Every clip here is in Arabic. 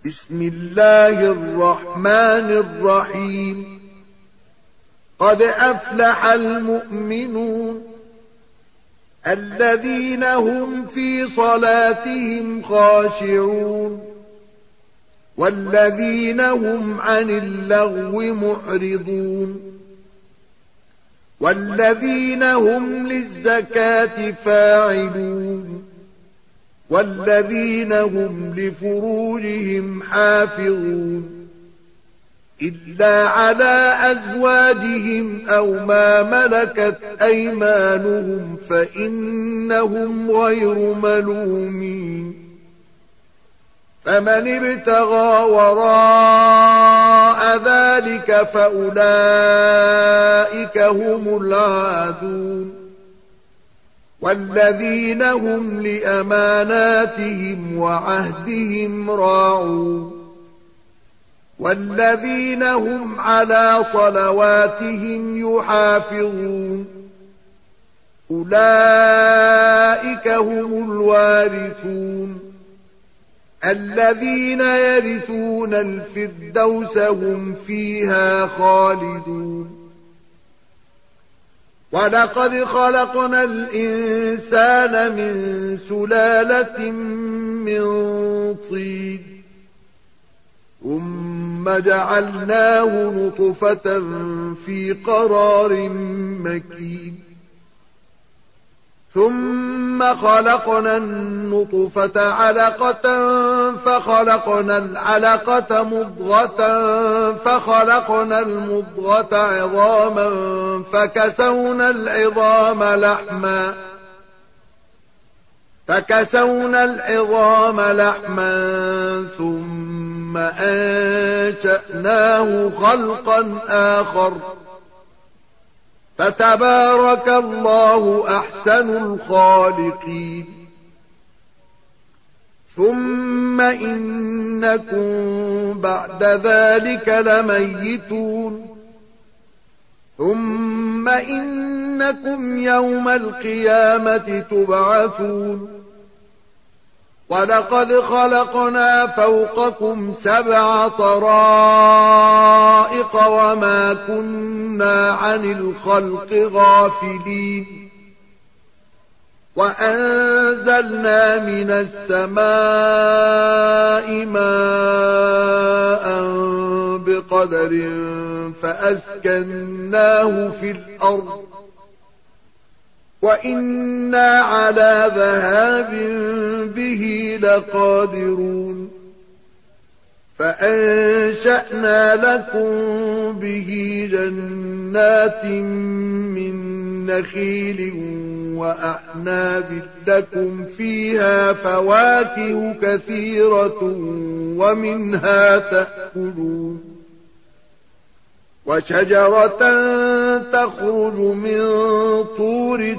بسم الله الرحمن الرحيم قد أفلح المؤمنون الذين هم في صلاتهم خاشعون والذين هم عن اللغو معرضون والذين هم للزكاة فاعلون والذين هم لفروجهم حافظون إلا على أزواجهم أو ما ملكت أيمانهم فإنهم غير ملومين فمن ابتغى وراء ذلك فأولئك هم العادون والذين هم لأماناتهم وعهدهم راعون والذين هم على صلواتهم يحافظون أولئك هم الوارثون الذين يرثون الفردوس هم فيها خالدون ولقد خلقنا الإنسان من سلالة من طين ثم جعلناه نطفة في قرار مكين ثم خلقنا النطفة علقة فخلقنا العلقة مضغة فخلقنا المضغة عظاما فكسونا العظام لحما ثم أنشأناه خلقا آخر فتبارك الله أحسن الخالقين ثم إنكم بعد ذلك لميتون ثم إنكم يوم القيامة تبعثون ولقد خلقنا فوقكم 7 طرائق وما كنا عن الخلق غافلين وأنزلنا من السماء ماء بقدر فأسكناه في الأرض وإنا على ذهاب به لقادرون فأنشأنا لكم به جنات من نخيل وأعناب لكم فيها فواكه كثيرة ومنها تأكلون وشجرة تخرج من طور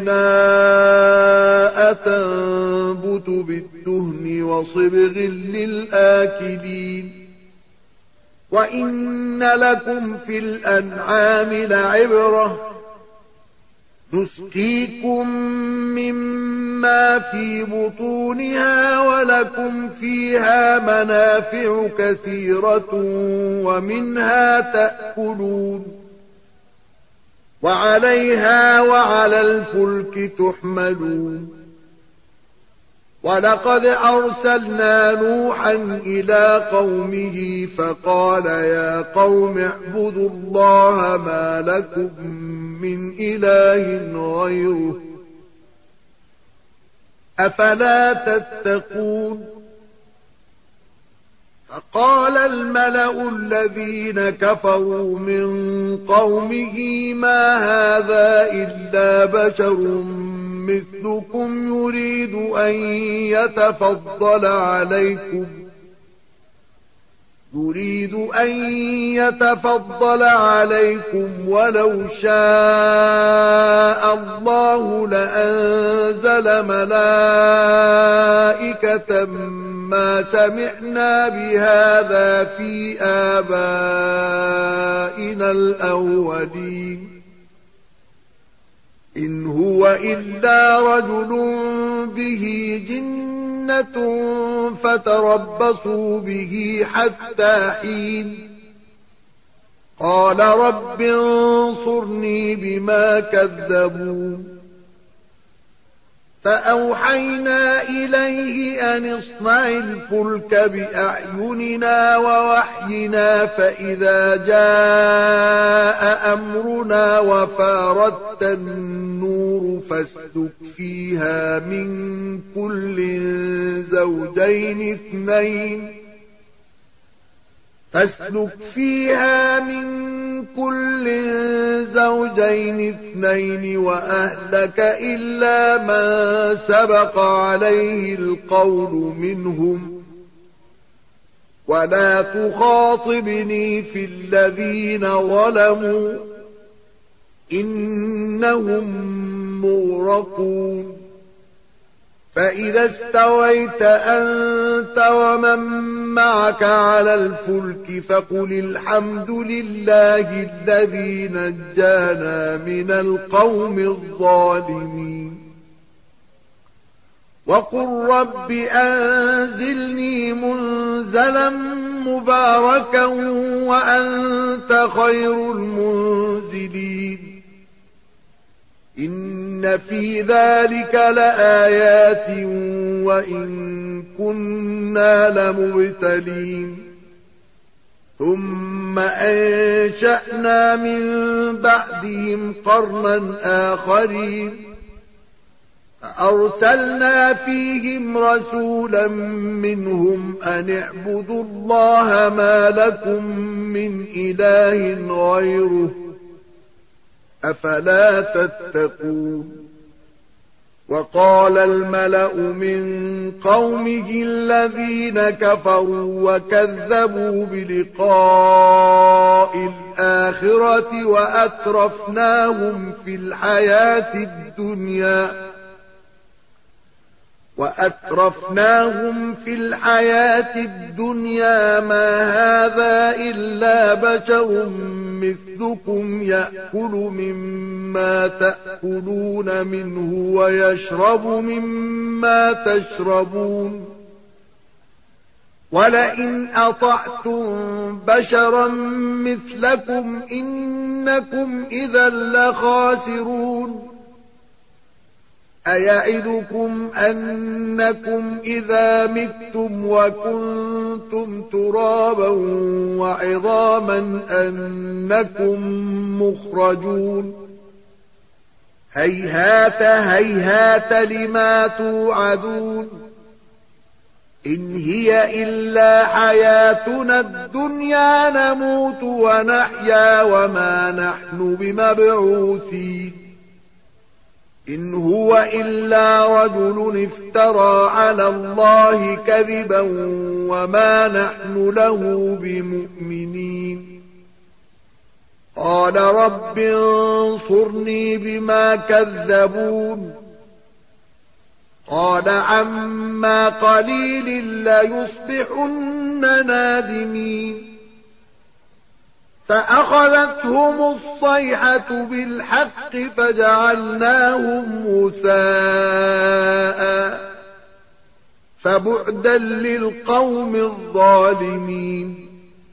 سيناء تنبت بالدهن وصبغ للآكلين وإن لكم في الأنعام لعبرة نسقيكم مما في بطونها ولكم فيها منافع كثيرة ومنها تأكلون وعليها وعلى الفلك تحملون ولقد أرسلنا نوحا إلى قومه فقال يا قوم اعبدوا الله ما لكم من إله غيره أفلا تتقون فقال الملأ الذين كفروا من قومه ما هذا إلا بشر مثلكم يريد أن يتفضل عليكم ولو شاء الله لأنزل ملائكة ما سمعنا بهذا في آبائنا الأولين إن هو إلا رجل به جنة جنة فتربصوا به حتى حين قال رب انصرني بما كذبون فأوحينا إليه أن اصنع الفلك بأعيننا ووحينا فإذا جاء أمرنا وفاردت النور فاسلك فيها من كل زوجين اثنين وأهلك إلا من سبق عليه القول منهم ولا تخاطبني في الذين ظلموا إنهم مغرقون فإذا استويت أنت ومن معك على الفلك فقل الحمد لله الذي نجانا من القوم الظالمين وقل رب أنزلني منزلا مباركا وأنت خير المنزلين إن في ذلك لآيات وإن كنا لمبتلين ثم أنشأنا من بعدهم قرنا آخرين فأرسلنا فيهم رسولا منهم أن اعبدوا الله ما لكم من إله غيره أفلا تتقون وقال الملأ من قومه الذين كفروا وكذبوا بلقاء الآخرة وأترفناهم في الحياة الدنيا ما هذا إلا بشر مثلكم يأكل مما تأكلون منه ويشرب مما تشربون ولئن أطعتم بشرا مثلكم إنكم إذا لخاسرون أيعدكم أنكم إذا متم وكنتم ترابا وعظاما أنكم مخرجون هيهات هيهات لما توعدون إن هي إلا حياتنا الدنيا نموت ونحيا وما نحن بمبعوثين إن هو إلا رجل افترى على الله كذبا وما نحن له بمؤمنين قال رب انصرني بما كذبون قال عما قليل ليصبحن نادمين فأخذتهم الصيحة بالحق فجعلناهم غثاء فبعدا للقوم الظالمين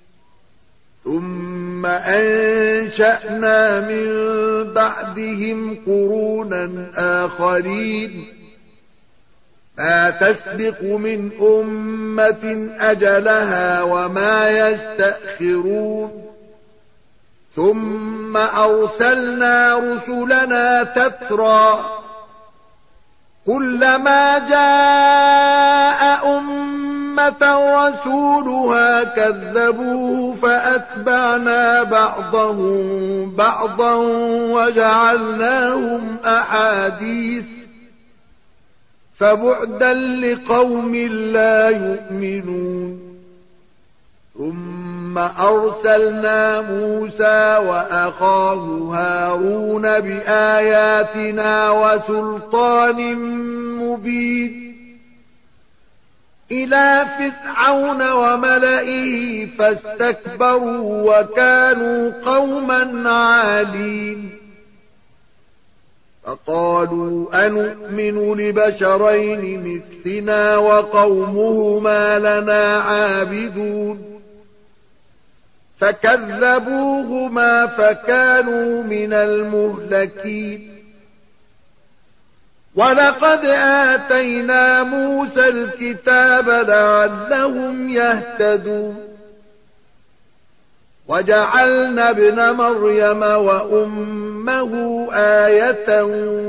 ثم أنشأنا من بعدهم قرونا آخرين ما تسبق من أمة أجلها وما يستأخرون ثم أرسلنا رسلنا تترى كلما جاء أمة رسولها كذبوه فأتبعنا بعضهم بعضا وجعلناهم أحاديث فبعدا لقوم لا يؤمنون ثم أرسلنا موسى وأخاه هارون بآياتنا وسلطان مبين إلى فرعون وملئه فاستكبروا وكانوا قوما عالين فقالوا أنؤمن لبشرين مثلنا وقومهما لنا عابدون فكذبوهما فكانوا من المهلكين ولقد آتينا موسى الكتاب لعلهم يهتدون وجعلنا ابن مريم وأمه آية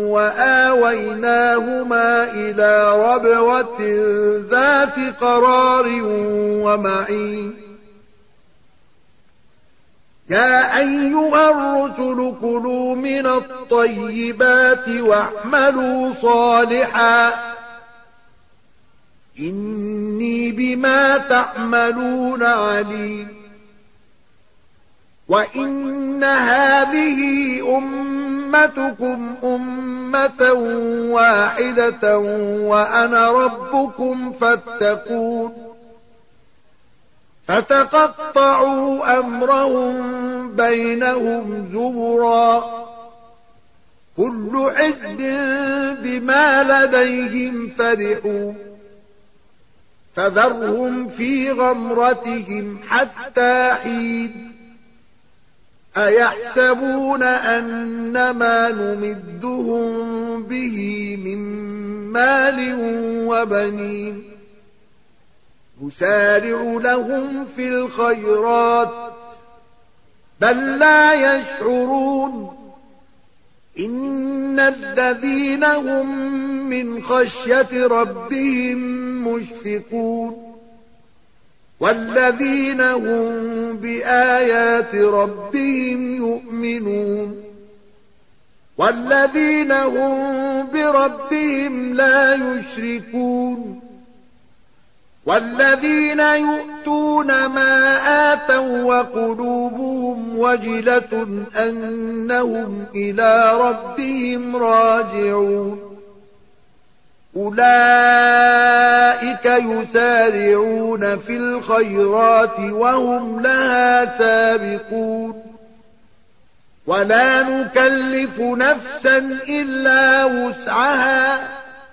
وآويناهما إلى ربوة ذات قرار ومعين يا أيها الرسل كلوا من الطيبات واعملوا صالحا إني بما تعملون عليم وإن هذه أمتكم أمة واحدة وأنا ربكم فاتقون فتقطعوا أمرهم بينهم زبرا كل حزب بما لديهم فرحون فذرهم في غمرتهم حتى حين أيحسبون أنما نمدهم به من مال وبنين نسارع لهم في الخيرات بل لا يشعرون إن الذين هم من خشية ربهم مشفقون والذين هم بآيات ربهم يؤمنون والذين هم بربهم لا يشركون والذين يؤتون ما آتوا وقلوبهم وجلة أنهم إلى ربهم راجعون أولئك يسارعون في الخيرات وهم لها سابقون ولا نكلف نفسا إلا وسعها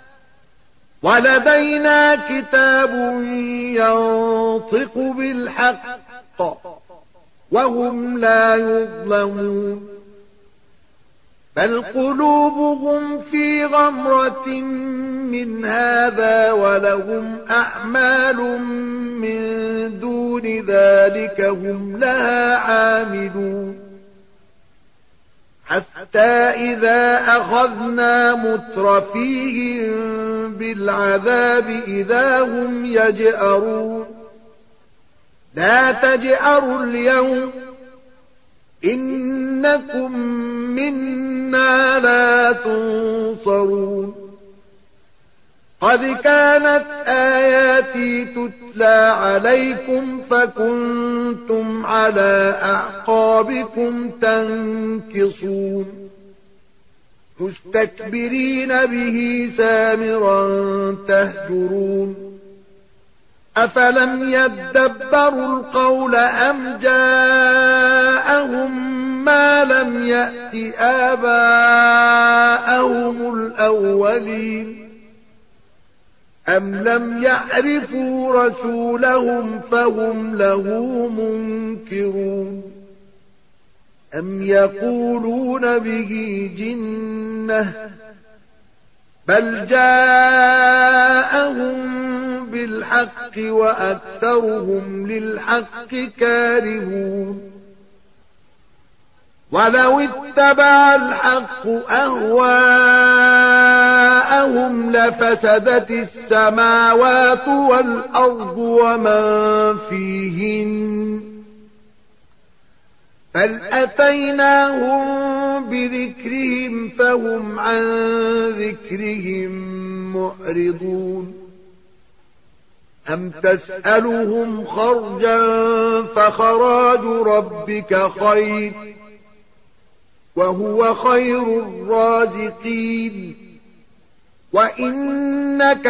ولدينا كتاب ينطق بالحق وهم لا يظلمون بل قلوبهم في غمرة من هذا ولهم أعمال من دون ذلك هم لها عاملون حتى إذا أخذنا مترفيهم بالعذاب إذا هم يجأرون لا تجأروا اليوم إنكم منا لا تنصرون قد كانت آياتي تتلى عليكم فكنتم على أعقابكم تنكصون مستكبرين به سامرا تهجرون أفلم يدبروا القول أم جاءهم ما لم يأت آباءهم الأولين أم لم يعرفوا رسولهم فهم له منكرون أم يقولون به جنة بل جاءهم بالحق وأكثرهم للحق كارهون ولو اتبع الحق أهواءهم لفسدت السماوات والأرض ومن فيهن بل أتيناهم بذكرهم فهم عن ذكرهم معرضون أم تسألهم خرجا فخراج ربك خير وهو خير الرازقين وإنك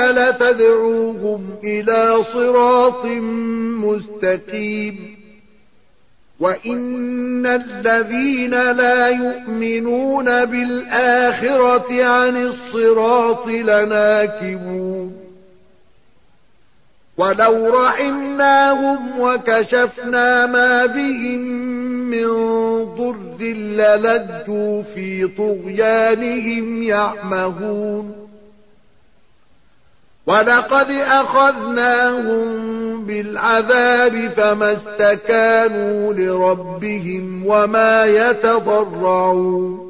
لتدعوهم إلى صراط مستقيم وَإِنَّ الَّذِينَ لَا يُؤْمِنُونَ بِالْآخِرَةِ عَنِ الصِّرَاطِ لَنَاكِبُونَ وَلَوْ رَحِمْنَاهُمْ وَكَشَفْنَا مَا بِهِم مِّن ضُرٍّ لَّلَجُّوا فِي طُغْيَانِهِمْ يَعْمَهُونَ وَلَقَدْ أَخَذْنَاهُم بِالْعَذَابِ فَمَا اسْتَكَانُوا لِرَبِّهِمْ وَمَا يَتَضَرَّعُونَ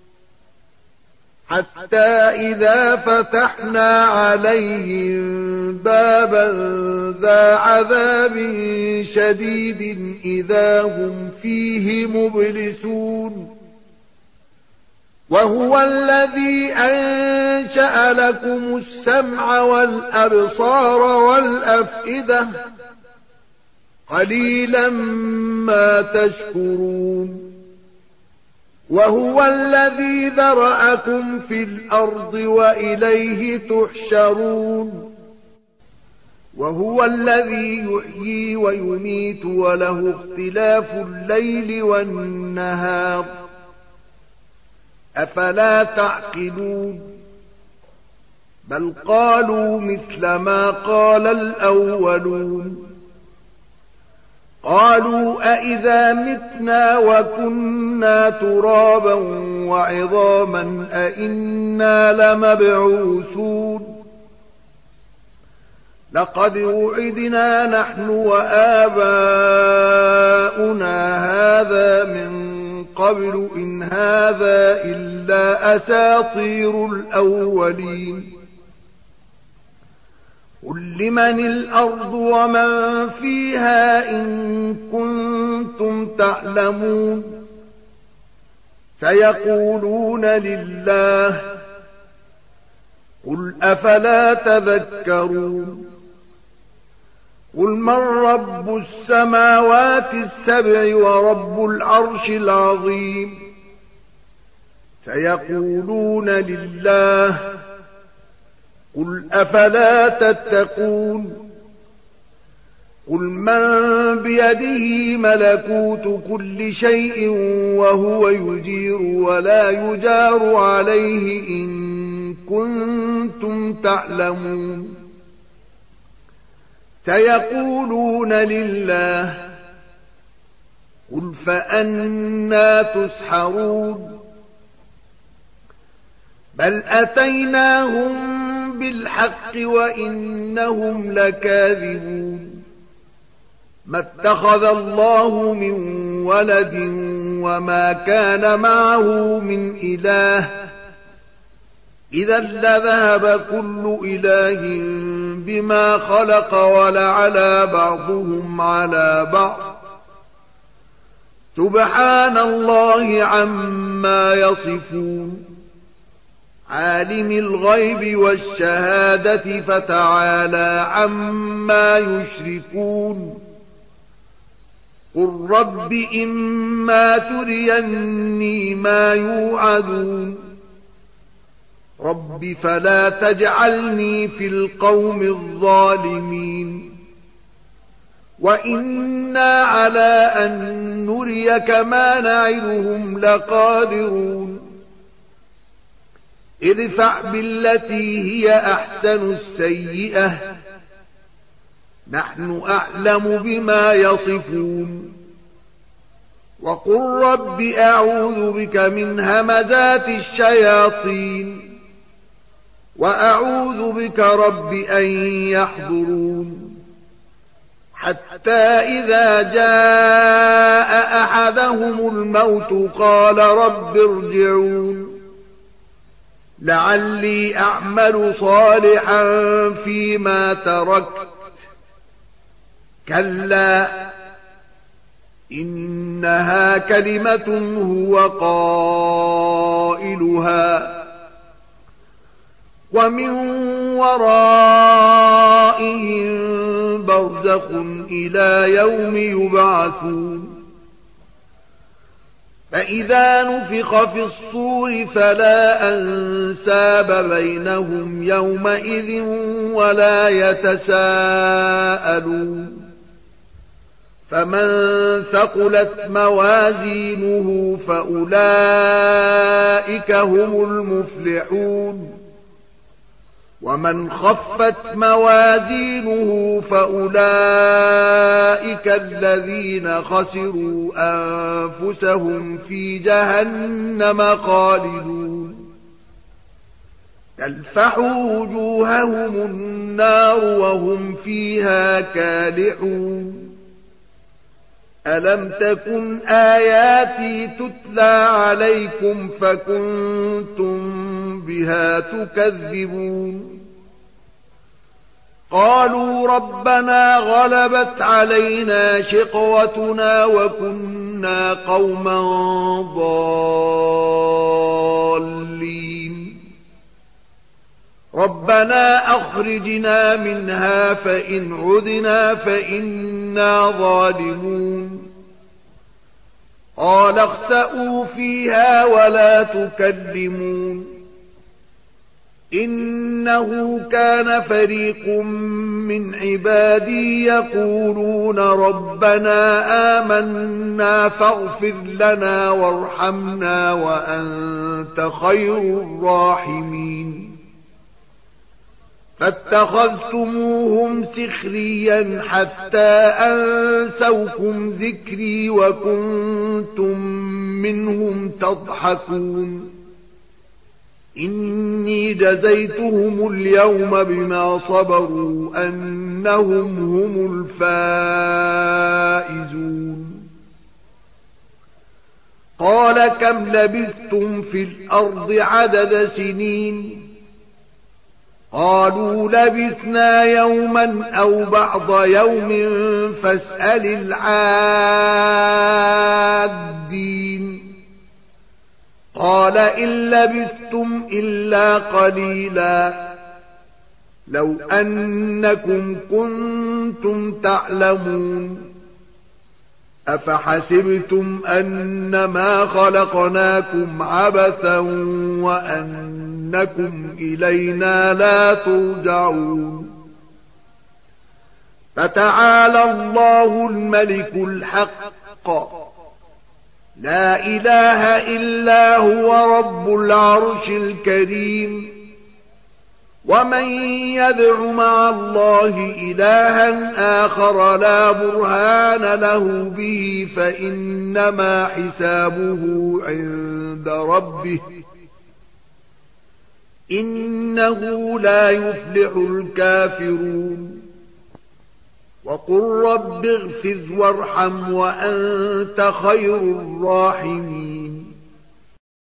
حَتَّى إِذَا فَتَحْنَا عَلَيْهِم بَابًا ذَا عَذَابٍ شَدِيدٍ إِذَا هُمْ فِيهِ مُبْلِسُونَ وَهُوَ الَّذِي أَنشَأَ لَكُمُ السَّمْعَ وَالْأَبْصَارَ وَالْأَفْئِدَةَ قَلِيلًا مَا تَشْكُرُونَ وَهُوَ الَّذِي ذَرَأَكُمْ فِي الْأَرْضِ وَإِلَيْهِ تُحْشَرُونَ وَهُوَ الَّذِي يُحْيِي وَيُمِيتُ وَلَهُ اخْتِلَافُ اللَّيْلِ وَالنَّهَارِ أَفَلَا تَعْقِلُونَ بَلْ قَالُوا مِثْلَ مَا قَالَ الْأَوَّلُونَ قَالُوا أَإِذَا مِتْنَا وَكُنَّا تُرَابًا وَعِظَامًا أَإِنَّا لَمَبْعُوثُونَ لَقَدْ وُعِدْنَا نَحْنُ وَآبَاؤُنَا هَذَا مِن قَبْلُ إِنْ هَذَا إِلَّا أَسَاطِيرُ الْأَوَّلِينَ قُل لِّمَنِ الْأَرْضُ وَمَن فِيهَا إِن كُنتُمْ تَعْلَمُونَ سَيَقُولُونَ لِلَّهِ قُلْ أَفَلَا تَذَكَّرُونَ قُلْ مَن رَّبُّ السَّمَاوَاتِ السَّبْعِ وَرَبُّ الْعَرْشِ الْعَظِيمِ سَيَقُولُونَ لِلَّهِ قُلْ أَفَلَا تَتَّقُونَ قُلْ مَن بِيَدِهِ مَلَكُوتُ كُلِّ شَيْءٍ وَهُوَ يُجِيرُ وَلَا يُجَارُ عَلَيْهِ إِن كُنتُمْ تَعْلَمُونَ سَيَقُولُونَ لِلَّهِ قُلْ فَأَنَّىٰ تُسْحَرُونَ بَلْ أَتَيْنَاهُم بِالْحَقِّ وَإِنَّهُمْ لَكَاذِبُونَ مَا اتَّخَذَ اللَّهُ مِن وَلَدٍ وَمَا كَانَ مَعَهُ مِنْ إِلَٰهٍ إِذًا لَّذَهَبَ كُلُّ إِلَٰهٍ بِمَا خَلَقَ وَلَعَلَا بَعْضُهُمْ عَلَىٰ بَعْضٍ سُبْحَانَ اللَّهِ عَمَّا يَصِفُونَ عَالِمِ الْغَيْبِ وَالشَّهَادَةِ فَتَعَالَىٰ عَمَّا يُشْرِكُونَ قُل رَّبِّ إِمَّا تُرِيَنِّي مَا يُوعَدُونَ رَبِّ فَلَا تَجْعَلْنِي فِي الْقَوْمِ الظَّالِمِينَ وَإِنَّا عَلَىٰ أَن نُّرِيَكَ مَا نَعِدُهُمْ لَقَادِرُونَ ادْفَعْ بِالَّتِي هِيَ أَحْسَنُ السَّيِّئَةَ نَحْنُ أَعْلَمُ بِمَا يَصِفُونَ وَقُل رَّبِّ أَعُوذُ بِكَ مِنْ هَمَزَاتِ الشَّيَاطِينِ وَأَعُوذُ بِكَ رَبِّ أَن يَحْضُرُونِ حَتَّىٰ إِذَا جَاءَ أَحَدَهُمُ الْمَوْتُ قَالَ رَبِّ ارْجِعُونِ لَعَلِّي أَعْمَلُ صَالِحًا فِيمَا تَرَكْتُ كَلَّا إِنَّهَا كَلِمَةٌ هُوَ قَائِلُهَا وَمِن وَرَائِهِم بَرْزَخٌ إِلَىٰ يَوْمِ يُبْعَثُونَ فَإِذَا نُفِخَ فِي الصُّورِ فَلَا أَنسَابَ بَيْنَهُمْ يَوْمَئِذٍ وَلَا يَتَسَاءَلُونَ فمن ثقلت موازينه فأولئك هم المفلحون ومن خفت موازينه فأولئك الذين خسروا أنفسهم في جهنم خالدون تلفح وجوههم النار وهم فيها كالحون ألم تكن آياتي تتلى عليكم فكنتم بها تكذبون قالوا ربنا غلبت علينا شقوتنا وكنا قوما ضالين ربنا أخرجنا منها فإن عدنا فإنا ظالمون قال اخسئوا فيها ولا تكلمون إنه كان فريق من عبادي يقولون ربنا آمنا فاغفر لنا وارحمنا وأنت خير الراحمين فاتخذتموهم سخريا حتى أنسوكم ذكري وكنتم منهم تضحكون إني جزيتهم اليوم بما صبروا أنهم هم الفائزون قال كم لبثتم في الأرض عدد سنين قالوا لبثنا يوما أو بعض يوم فاسأل العادين قال إن لبثتم إلا قليلا لو أنكم كنتم تعلمون أفحسبتم أنما خلقناكم عبثا وأنكم إلينا لا ترجعون فتعالى الله الملك الحق لا إله إلا هو رب العرش الكريم ومن يدع مع الله إلها آخر لا برهان له به فإنما حسابه عند ربه إنه لا يفلح الكافرون وقل رب اغفر وارحم وأنت خير الراحمين